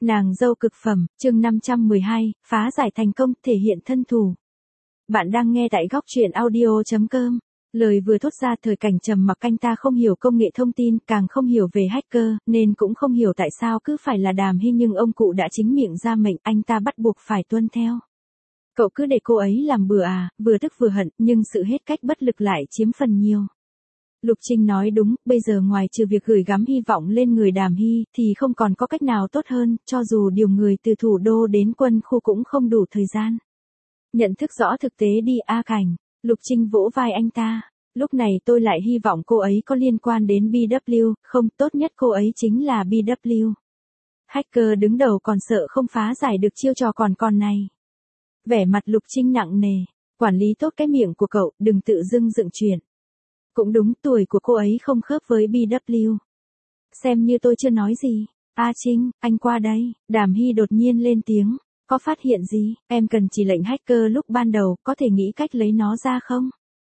Nàng dâu cực phẩm, chương 512, phá giải thành công, thể hiện thân thủ. Bạn đang nghe tại góc truyện audio.com. Lời vừa thốt ra thời cảnh trầm mặc, anh ta không hiểu công nghệ thông tin, càng không hiểu về hacker, nên cũng không hiểu tại sao cứ phải là Đàm Hy, nhưng ông cụ đã chính miệng ra mệnh, anh ta bắt buộc phải tuân theo. Cậu cứ để cô ấy làm bừa à, vừa tức vừa hận, nhưng sự hết cách bất lực lại chiếm phần nhiều. Lục Trinh nói đúng, bây giờ ngoài trừ việc gửi gắm hy vọng lên người Đàm Hy, thì không còn có cách nào tốt hơn, cho dù điều người từ thủ đô đến quân khu cũng không đủ thời gian. Nhận thức rõ thực tế đi A Cảnh, Lục Trinh vỗ vai anh ta. Lúc này tôi lại hy vọng cô ấy có liên quan đến BW, không, tốt nhất cô ấy chính là BW. Hacker đứng đầu còn sợ không phá giải được chiêu trò con này. Vẻ mặt Lục Trinh nặng nề, quản lý tốt cái miệng của cậu, đừng tự dưng dựng chuyện. Cũng đúng, tuổi của cô ấy không khớp với BW. Xem như tôi chưa nói gì. A Trinh, anh qua đây. Đàm Hy đột nhiên lên tiếng. Có phát hiện gì? Em cần chỉ lệnh hacker lúc ban đầu, có thể nghĩ cách lấy nó ra không?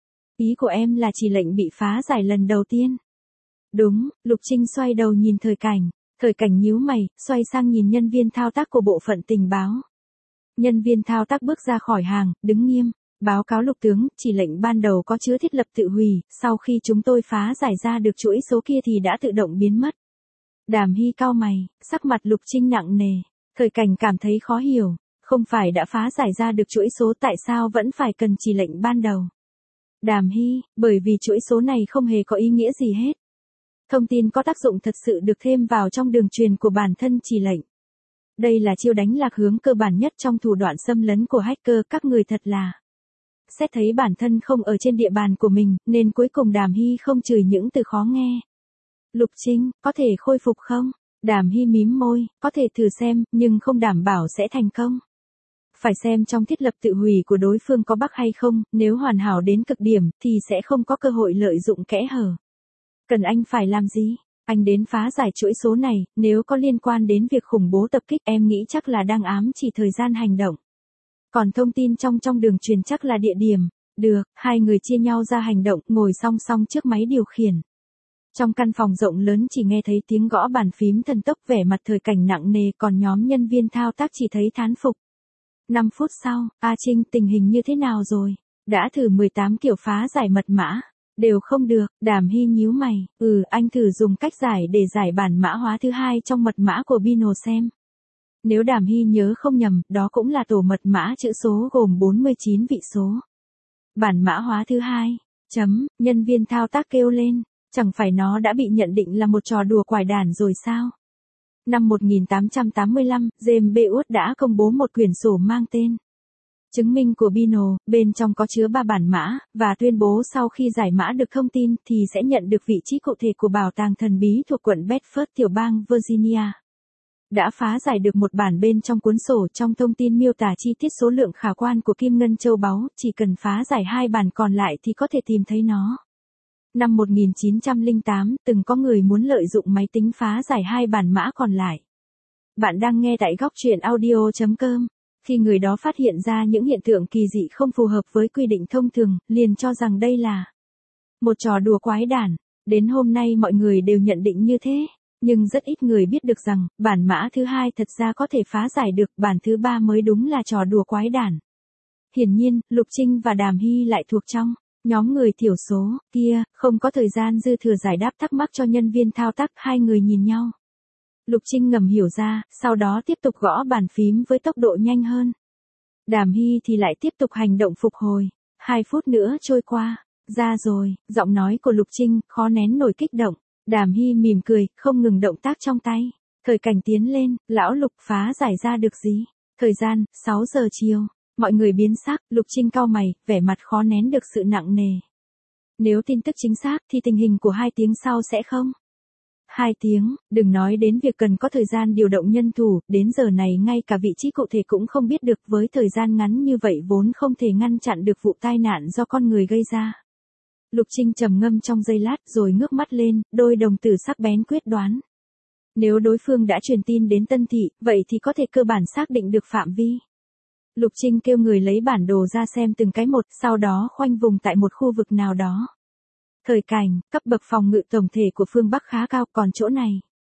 Ý của em là chỉ lệnh bị phá giải lần đầu tiên. Đúng, Lục Trinh xoay đầu nhìn Thời Cảnh. Thời Cảnh nhíu mày, xoay sang nhìn nhân viên thao tác của bộ phận tình báo. Nhân viên thao tác bước ra khỏi hàng, đứng nghiêm. Báo cáo Lục tướng, chỉ lệnh ban đầu có chứa thiết lập tự hủy, sau khi chúng tôi phá giải ra được chuỗi số kia thì đã tự động biến mất. Đàm Hy cau mày, sắc mặt Lục Trinh nặng nề. Thời Cảnh cảm thấy khó hiểu, không phải đã phá giải ra được chuỗi số, tại sao vẫn phải cần chỉ lệnh ban đầu? Đàm Hy, bởi vì chuỗi số này không hề có ý nghĩa gì hết. Thông tin có tác dụng thật sự được thêm vào trong đường truyền của bản thân chỉ lệnh. Đây là chiêu đánh lạc hướng cơ bản nhất trong thủ đoạn xâm lấn của hacker, các người thật là. Xét thấy bản thân không ở trên địa bàn của mình, nên cuối cùng Đàm Hy không chửi những từ khó nghe. Lục Trinh, có thể khôi phục không? Đàm Hy mím môi, có thể thử xem, nhưng không đảm bảo sẽ thành công. Phải xem trong thiết lập tự hủy của đối phương có bug hay không, nếu hoàn hảo đến cực điểm, thì sẽ không có cơ hội lợi dụng kẽ hở. Cần anh phải làm gì? Anh đến phá giải chuỗi số này, nếu có liên quan đến việc khủng bố tập kích, em nghĩ chắc là đang ám chỉ thời gian hành động. Còn thông tin trong đường truyền chắc là địa điểm. Được, hai người chia nhau ra hành động, ngồi song song trước máy điều khiển. Trong căn phòng rộng lớn chỉ nghe thấy tiếng gõ bàn phím thần tốc, vẻ mặt Thời Cảnh nặng nề, còn nhóm nhân viên thao tác chỉ thấy thán phục. 5 phút sau, A Trinh, tình hình như thế nào rồi? Đã thử 18 kiểu phá giải mật mã. Đều không được, Đàm Hy nhíu mày. Anh thử dùng cách giải để giải bản mã hóa thứ hai trong mật mã của Bino xem. Nếu Đàm Hy nhớ không nhầm, đó cũng là tổ mật mã chữ số gồm 49 vị số. Bản mã hóa thứ hai. Nhân viên thao tác kêu lên. Chẳng phải nó đã bị nhận định là một trò đùa quải đản rồi sao? Năm 1885, James B. Wood đã công bố một quyển sổ mang tên chứng minh của Bino, bên trong có chứa 3 bản mã, và tuyên bố sau khi giải mã được thông tin thì sẽ nhận được vị trí cụ thể của bảo tàng thần bí thuộc quận Bedford, tiểu bang Virginia. Đã phá giải được một bản bên trong cuốn sổ, trong thông tin miêu tả chi tiết số lượng khả quan của kim ngân châu báu, chỉ cần phá giải 2 bản còn lại thì có thể tìm thấy nó. Năm 1908, từng có người muốn lợi dụng máy tính phá giải 2 bản mã còn lại. Bạn đang nghe tại góc truyện audio.com. Khi người đó phát hiện ra những hiện tượng kỳ dị không phù hợp với quy định thông thường, liền cho rằng đây là một trò đùa quái đản. Đến hôm nay mọi người đều nhận định như thế. Nhưng rất ít người biết được rằng, bản mã thứ hai thật ra có thể phá giải được, bản thứ ba mới đúng là trò đùa quái đản. Hiển nhiên, Lục Trinh và Đàm Hy lại thuộc trong nhóm người thiểu số kia, không có thời gian dư thừa giải đáp thắc mắc cho nhân viên thao tác, hai người nhìn nhau. Lục Trinh ngầm hiểu ra, sau đó tiếp tục gõ bàn phím với tốc độ nhanh hơn. Đàm Hy thì lại tiếp tục hành động phục hồi. 2 phút nữa trôi qua. Ra rồi, giọng nói của Lục Trinh khó nén nổi kích động. Đàm Hy mỉm cười, không ngừng động tác trong tay. Thời Cảnh tiến lên, lão Lục, phá giải ra được gì? Thời gian, 6 giờ chiều. Mọi người biến sắc, Lục Trinh cau mày, vẻ mặt khó nén được sự nặng nề. Nếu tin tức chính xác thì tình hình của 2 tiếng sau sẽ không? 2 tiếng, đừng nói đến việc cần có thời gian điều động nhân thủ, đến giờ này ngay cả vị trí cụ thể cũng không biết được, với thời gian ngắn như vậy vốn không thể ngăn chặn được vụ tai nạn do con người gây ra. Lục Trinh trầm ngâm trong giây lát rồi ngước mắt lên, đôi đồng tử sắc bén quyết đoán. Nếu đối phương đã truyền tin đến Tân Thị, vậy thì có thể cơ bản xác định được phạm vi. Lục Trinh kêu người lấy bản đồ ra xem từng cái một, sau đó khoanh vùng tại một khu vực nào đó. Thời Cảnh, cấp bậc phòng ngự tổng thể của phương Bắc khá cao, còn chỗ này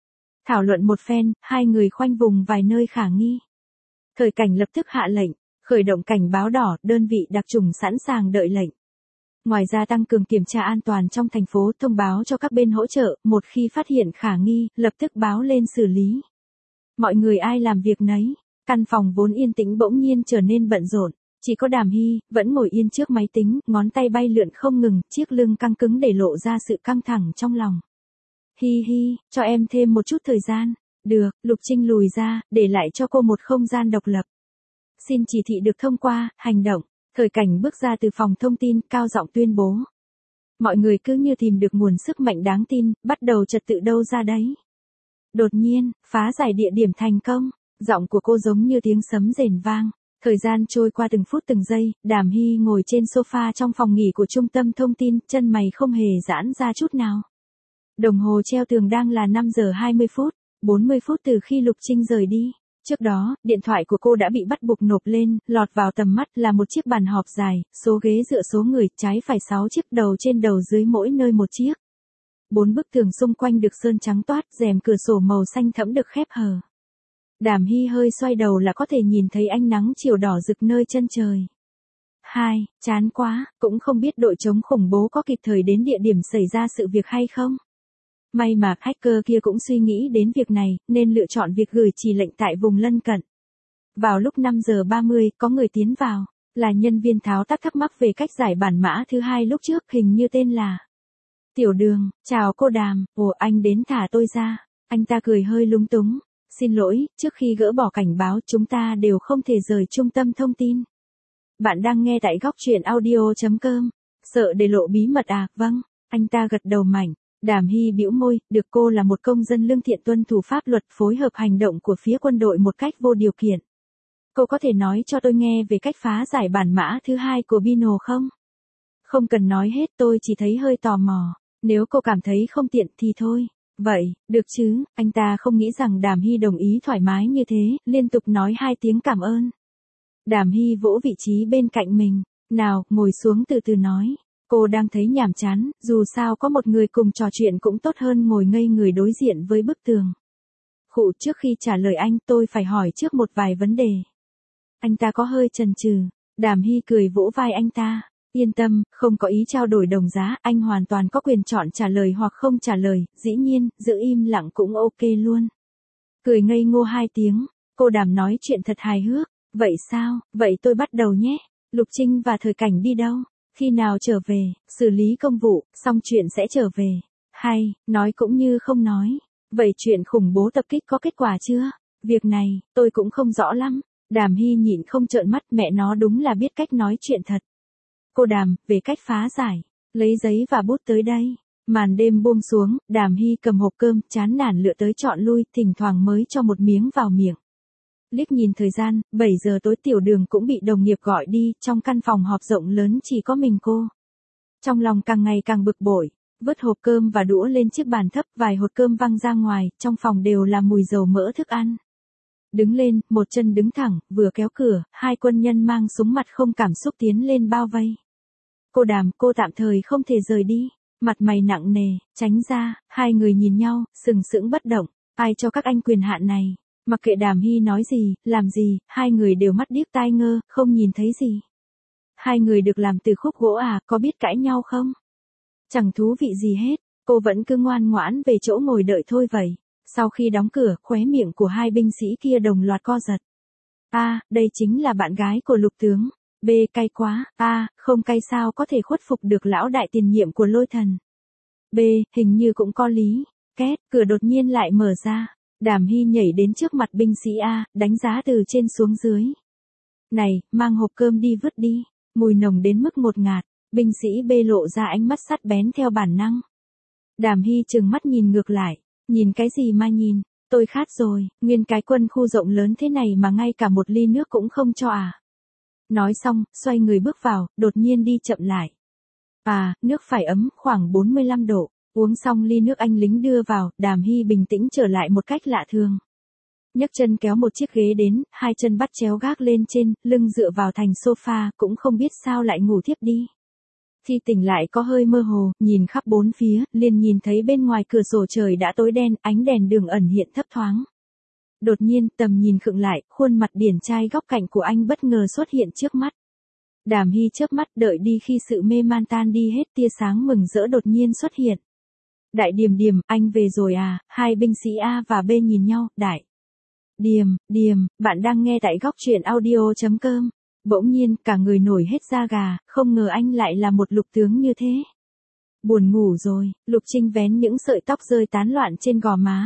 Thảo luận một phen, hai người khoanh vùng vài nơi khả nghi. Thời cảnh lập tức hạ lệnh, khởi động cảnh báo đỏ, đơn vị đặc chủng sẵn sàng đợi lệnh. Ngoài ra tăng cường kiểm tra an toàn trong thành phố, thông báo cho các bên hỗ trợ, một khi phát hiện khả nghi, lập tức báo lên xử lý. Mọi người ai làm việc nấy, căn phòng vốn yên tĩnh bỗng nhiên trở nên bận rộn, chỉ có Đàm Hy, vẫn ngồi yên trước máy tính, ngón tay bay lượn không ngừng, chiếc lưng căng cứng để lộ ra sự căng thẳng trong lòng. Hi hi, cho em thêm một chút thời gian. Được, Lục Trinh lùi ra, để lại cho cô một không gian độc lập. Xin chỉ thị được thông qua, hành động. Thời cảnh bước ra từ phòng thông tin, cao giọng tuyên bố. Mọi người cứ như tìm được nguồn sức mạnh đáng tin, bắt đầu trật tự đâu ra đấy. Đột nhiên, phá giải địa điểm thành công, giọng của cô giống như tiếng sấm rền vang. Thời gian trôi qua từng phút từng giây, Đàm Hy ngồi trên sofa trong phòng nghỉ của trung tâm thông tin, chân mày không hề giãn ra chút nào. Đồng hồ treo tường đang là 5 giờ 20 phút, 40 phút từ khi Lục Trinh rời đi. Trước đó, điện thoại của cô đã bị bắt buộc nộp lên, lọt vào tầm mắt là một chiếc bàn họp dài, số ghế dựa số người, trái phải 6 chiếc, đầu trên đầu dưới mỗi nơi một chiếc. 4 bức tường xung quanh được sơn trắng toát, rèm cửa sổ màu xanh thẫm được khép hờ. Đàm Hy hơi xoay đầu là có thể nhìn thấy ánh nắng chiều đỏ rực nơi chân trời. 2. Chán quá, cũng không biết đội chống khủng bố có kịp thời đến địa điểm xảy ra sự việc hay không. May mà hacker kia cũng suy nghĩ đến việc này, nên lựa chọn việc gửi chỉ lệnh tại vùng lân cận. Vào lúc 5 giờ 30, có người tiến vào, là nhân viên tháo tác thắc mắc về cách giải bản mã thứ hai lúc trước, hình như tên là Tiểu Đường. Chào cô Đàm, ồ anh đến thả tôi ra. Anh ta cười hơi lúng túng. Xin lỗi, trước khi gỡ bỏ cảnh báo chúng ta đều không thể rời trung tâm thông tin. Bạn đang nghe tại góc truyện audio.com. Sợ để lộ bí mật à? Vâng, anh ta gật đầu mạnh. Đàm Hy bĩu môi, được cô là một công dân lương thiện tuân thủ pháp luật, phối hợp hành động của phía quân đội một cách vô điều kiện. Cô có thể nói cho tôi nghe về cách phá giải bản mã thứ hai của Bino không? Không cần nói hết, tôi chỉ thấy hơi tò mò. Nếu cô cảm thấy không tiện thì thôi. Vậy, được chứ, anh ta không nghĩ rằng Đàm Hy đồng ý thoải mái như thế, liên tục nói 2 tiếng cảm ơn. Đàm Hy vỗ vị trí bên cạnh mình. Nào, ngồi xuống từ từ nói. Cô đang thấy nhàm chán, dù sao có một người cùng trò chuyện cũng tốt hơn ngồi ngây người đối diện với bức tường. Khụ, trước khi trả lời anh tôi phải hỏi trước một vài vấn đề. Anh ta có hơi chần chừ. Đàm Hy cười vỗ vai anh ta. Yên tâm, không có ý trao đổi đồng giá, anh hoàn toàn có quyền chọn trả lời hoặc không trả lời, dĩ nhiên, giữ im lặng cũng ok luôn. Cười ngây ngô 2 tiếng, cô Đàm nói chuyện thật hài hước. Vậy sao, vậy tôi bắt đầu nhé. Lục Trinh và Thời Cảnh đi đâu? Khi nào trở về, xử lý công vụ, xong chuyện sẽ trở về. Hay, nói cũng như không nói. Vậy chuyện khủng bố tập kích có kết quả chưa? Việc này, tôi cũng không rõ lắm. Đàm Hy nhịn không trợn mắt, mẹ nó đúng là biết cách nói chuyện thật. Cô Đàm, về cách phá giải. Lấy giấy và bút tới đây. Màn đêm buông xuống, Đàm Hy cầm hộp cơm, chán nản lựa tới chọn lui, thỉnh thoảng mới cho một miếng vào miệng. Liếc nhìn thời gian, 7 giờ tối Tiểu Đường cũng bị đồng nghiệp gọi đi, trong căn phòng họp rộng lớn chỉ có mình cô. Trong lòng càng ngày càng bực bội, vứt hộp cơm và đũa lên chiếc bàn thấp, vài hột cơm văng ra ngoài, trong phòng đều là mùi dầu mỡ thức ăn. Đứng lên, một chân đứng thẳng, vừa kéo cửa, 2 quân nhân mang súng mặt không cảm xúc tiến lên bao vây. Cô Đàm, cô tạm thời không thể rời đi. Mặt mày nặng nề, tránh ra, 2 người nhìn nhau, sừng sững bất động. Ai cho các anh quyền hạn này? Mặc kệ Đàm Hy nói gì, làm gì, 2 người đều mắt điếc tai ngơ, không nhìn thấy gì. 2 người được làm từ khúc gỗ à, có biết cãi nhau không? Chẳng thú vị gì hết, cô vẫn cứ ngoan ngoãn về chỗ ngồi đợi thôi vậy. Sau khi đóng cửa, khóe miệng của 2 binh sĩ kia đồng loạt co giật. A, đây chính là bạn gái của Lục tướng. B, cay quá. A, không cay sao có thể khuất phục được lão đại tiền nhiệm của Lôi Thần. B, hình như cũng có lý. Két, cửa đột nhiên lại mở ra. Đàm Hy nhảy đến trước mặt binh sĩ A, đánh giá từ trên xuống dưới. Này, mang hộp cơm đi vứt đi. Mùi nồng đến mức ngột ngạt. Binh sĩ B lộ ra ánh mắt sắc bén theo bản năng. Đàm Hy trừng mắt nhìn ngược lại. Nhìn cái gì mà nhìn, tôi khát rồi, nguyên cái quân khu rộng lớn thế này mà ngay cả một ly nước cũng không cho à. Nói xong, xoay người bước vào, đột nhiên đi chậm lại. À, nước phải ấm, khoảng 45 độ. Uống xong ly nước anh lính đưa vào, Đàm Hy bình tĩnh trở lại một cách lạ thường. Nhấc chân kéo một chiếc ghế đến, 2 chân bắt chéo gác lên trên, lưng dựa vào thành sofa, cũng không biết sao lại ngủ thiếp đi. Khi tỉnh lại có hơi mơ hồ, nhìn khắp bốn phía, liền nhìn thấy bên ngoài cửa sổ trời đã tối đen, ánh đèn đường ẩn hiện thấp thoáng. Đột nhiên, tầm nhìn khựng lại, khuôn mặt điển trai góc cạnh của anh bất ngờ xuất hiện trước mắt. Đàm Hy chớp mắt đợi đi khi sự mê man tan đi hết tia sáng mừng rỡ đột nhiên xuất hiện. Đại Điềm Điềm, anh về rồi à, hai binh sĩ A và B nhìn nhau, Đại Điềm, bạn đang nghe tại góc truyện audio.com. Bỗng nhiên, cả người nổi hết da gà, không ngờ anh lại là một lục tướng như thế. Buồn ngủ rồi, Lục Trinh vén những sợi tóc rơi tán loạn trên gò má.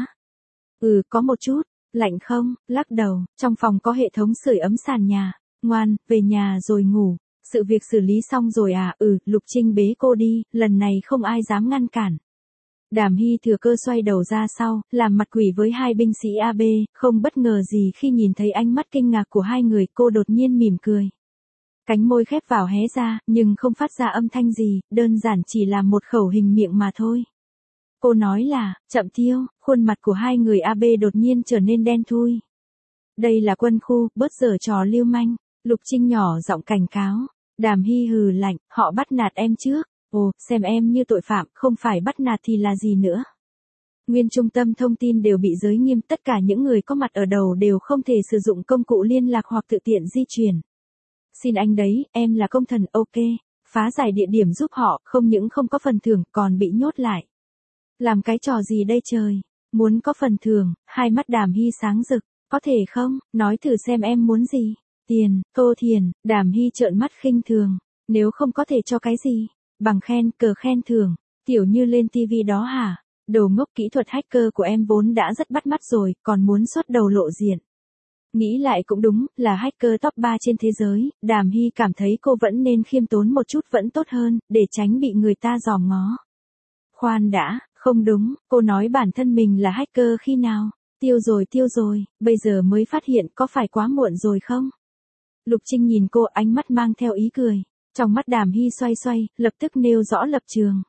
Có một chút, lạnh không, lắc đầu, trong phòng có hệ thống sưởi ấm sàn nhà. Ngoan, về nhà rồi ngủ. Sự việc xử lý xong rồi à, Lục Trinh bế cô đi, lần này không ai dám ngăn cản. Đàm Hy thừa cơ xoay đầu ra sau, làm mặt quỷ với hai binh sĩ AB, không bất ngờ gì khi nhìn thấy ánh mắt kinh ngạc của hai người, cô đột nhiên mỉm cười. Cánh môi khép vào hé ra, nhưng không phát ra âm thanh gì, đơn giản chỉ là một khẩu hình miệng mà thôi. Cô nói là, Chậm Tiêu, khuôn mặt của hai người AB đột nhiên trở nên đen thui. Đây là quân khu, bớt giở trò lưu manh. Lục Trinh nhỏ giọng cảnh cáo. Đàm Hy hừ lạnh, họ bắt nạt em trước. Ồ, xem em như tội phạm, không phải bắt nạt thì là gì nữa. Nguyên trung tâm thông tin đều bị giới nghiêm, tất cả những người có mặt ở đầu đều không thể sử dụng công cụ liên lạc hoặc tự tiện di chuyển. Xin anh đấy, em là công thần, ok. Phá giải địa điểm giúp họ, không những không có phần thưởng, còn bị nhốt lại. Làm cái trò gì đây trời? Muốn có phần thưởng, hai mắt Đàm Hy sáng rực. Có thể không, nói thử xem em muốn gì. Tiền, Tô Thiền, Đàm Hy trợn mắt khinh thường. Nếu không có thể cho cái gì? Bằng khen, cờ khen thưởng, kiểu như lên TV đó hả? Đồ ngốc, kỹ thuật hacker của em vốn đã rất bắt mắt rồi, còn muốn xuất đầu lộ diện. Nghĩ lại cũng đúng, là hacker top 3 trên thế giới, Đàm Hy cảm thấy cô vẫn nên khiêm tốn một chút vẫn tốt hơn, để tránh bị người ta dòm ngó. Khoan đã, không đúng, cô nói bản thân mình là hacker khi nào? Tiêu rồi, bây giờ mới phát hiện có phải quá muộn rồi không? Lục Trinh nhìn cô, ánh mắt mang theo ý cười. Trong mắt Đàm Hy xoay, lập tức nêu rõ lập trường.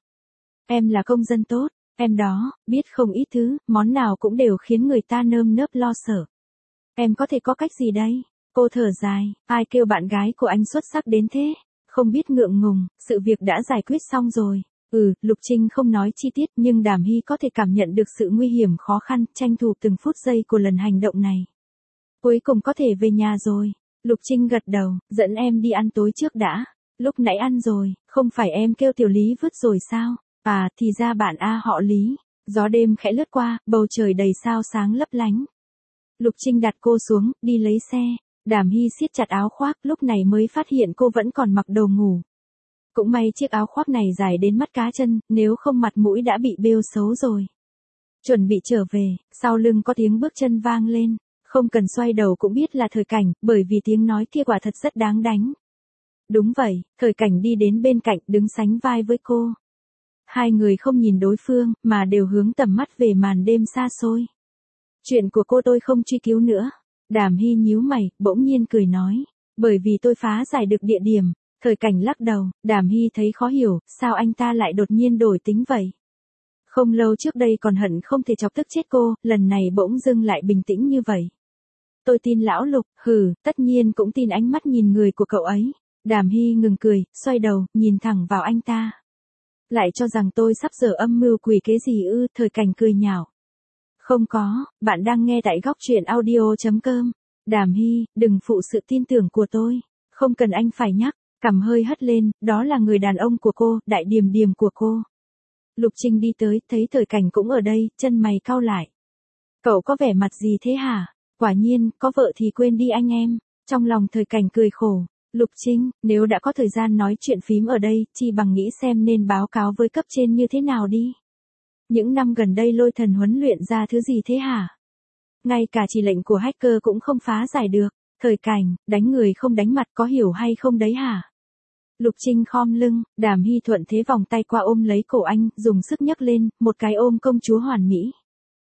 Em là công dân tốt, em đó, biết không ít thứ, món nào cũng đều khiến người ta nơm nớp lo sợ. Em có thể có cách gì đây? Cô thở dài, ai kêu bạn gái của anh xuất sắc đến thế? Không biết ngượng ngùng, sự việc đã giải quyết xong rồi. Lục Trinh không nói chi tiết nhưng Đàm Hy có thể cảm nhận được sự nguy hiểm khó khăn, tranh thủ từng phút giây của lần hành động này. Cuối cùng có thể về nhà rồi. Lục Trinh gật đầu, dẫn em đi ăn tối trước đã. Lúc nãy ăn rồi, không phải em kêu Tiểu Lý vứt rồi sao? À, thì ra bạn A họ Lý. Gió đêm khẽ lướt qua, bầu trời đầy sao sáng lấp lánh. Lục Trinh đặt cô xuống, đi lấy xe. Đàm Hy siết chặt áo khoác, lúc này mới phát hiện cô vẫn còn mặc đồ ngủ. Cũng may chiếc áo khoác này dài đến mắt cá chân, nếu không mặt mũi đã bị bêu xấu rồi. Chuẩn bị trở về, sau lưng có tiếng bước chân vang lên. Không cần xoay đầu cũng biết là Thời Cảnh, bởi vì tiếng nói kia quả thật rất đáng đánh. Đúng vậy, Thời Cảnh đi đến bên cạnh, đứng sánh vai với cô. Hai người không nhìn đối phương, mà đều hướng tầm mắt về màn đêm xa xôi. Chuyện của cô tôi không truy cứu nữa. Đàm Hy nhíu mày, bỗng nhiên cười nói. Bởi vì tôi phá giải được địa điểm. Thời Cảnh lắc đầu, Đàm Hy thấy khó hiểu, sao anh ta lại đột nhiên đổi tính vậy? Không lâu trước đây còn hận không thể chọc tức chết cô, lần này bỗng dưng lại bình tĩnh như vậy. Tôi tin lão Lục, tất nhiên cũng tin ánh mắt nhìn người của cậu ấy. Đàm Hy ngừng cười, xoay đầu, nhìn thẳng vào anh ta. Lại cho rằng tôi sắp dở âm mưu quỷ kế gì ư? Thời Cảnh cười nhạo. Không có, bạn đang nghe tại góc truyện audio.com. Đàm Hy, đừng phụ sự tin tưởng của tôi. Không cần anh phải nhắc, cằm hơi hất lên, đó là người đàn ông của cô, Đại Điềm Điềm của cô. Lục Trinh đi tới, thấy Thời Cảnh cũng ở đây, chân mày cau lại. Cậu có vẻ mặt gì thế hả? Quả nhiên, có vợ thì quên đi anh em. Trong lòng Thời Cảnh cười khổ. Lục Trinh, nếu đã có thời gian nói chuyện phím ở đây, chi bằng nghĩ xem nên báo cáo với cấp trên như thế nào đi. Những năm gần đây Lôi Thần huấn luyện ra thứ gì thế hả? Ngay cả chỉ lệnh của hacker cũng không phá giải được. Thời Cảnh, đánh người không đánh mặt có hiểu hay không đấy hả? Lục Trinh khom lưng, Đàm Hy thuận thế vòng tay qua ôm lấy cổ anh, dùng sức nhấc lên, một cái ôm công chúa hoàn mỹ.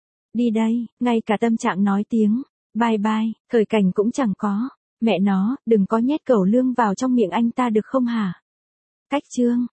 Đi đây, ngay cả tâm trạng nói tiếng bye bye, Thời Cảnh cũng chẳng có. Mẹ nó, đừng có nhét cẩu lương vào trong miệng anh ta được không hả? Cách chương.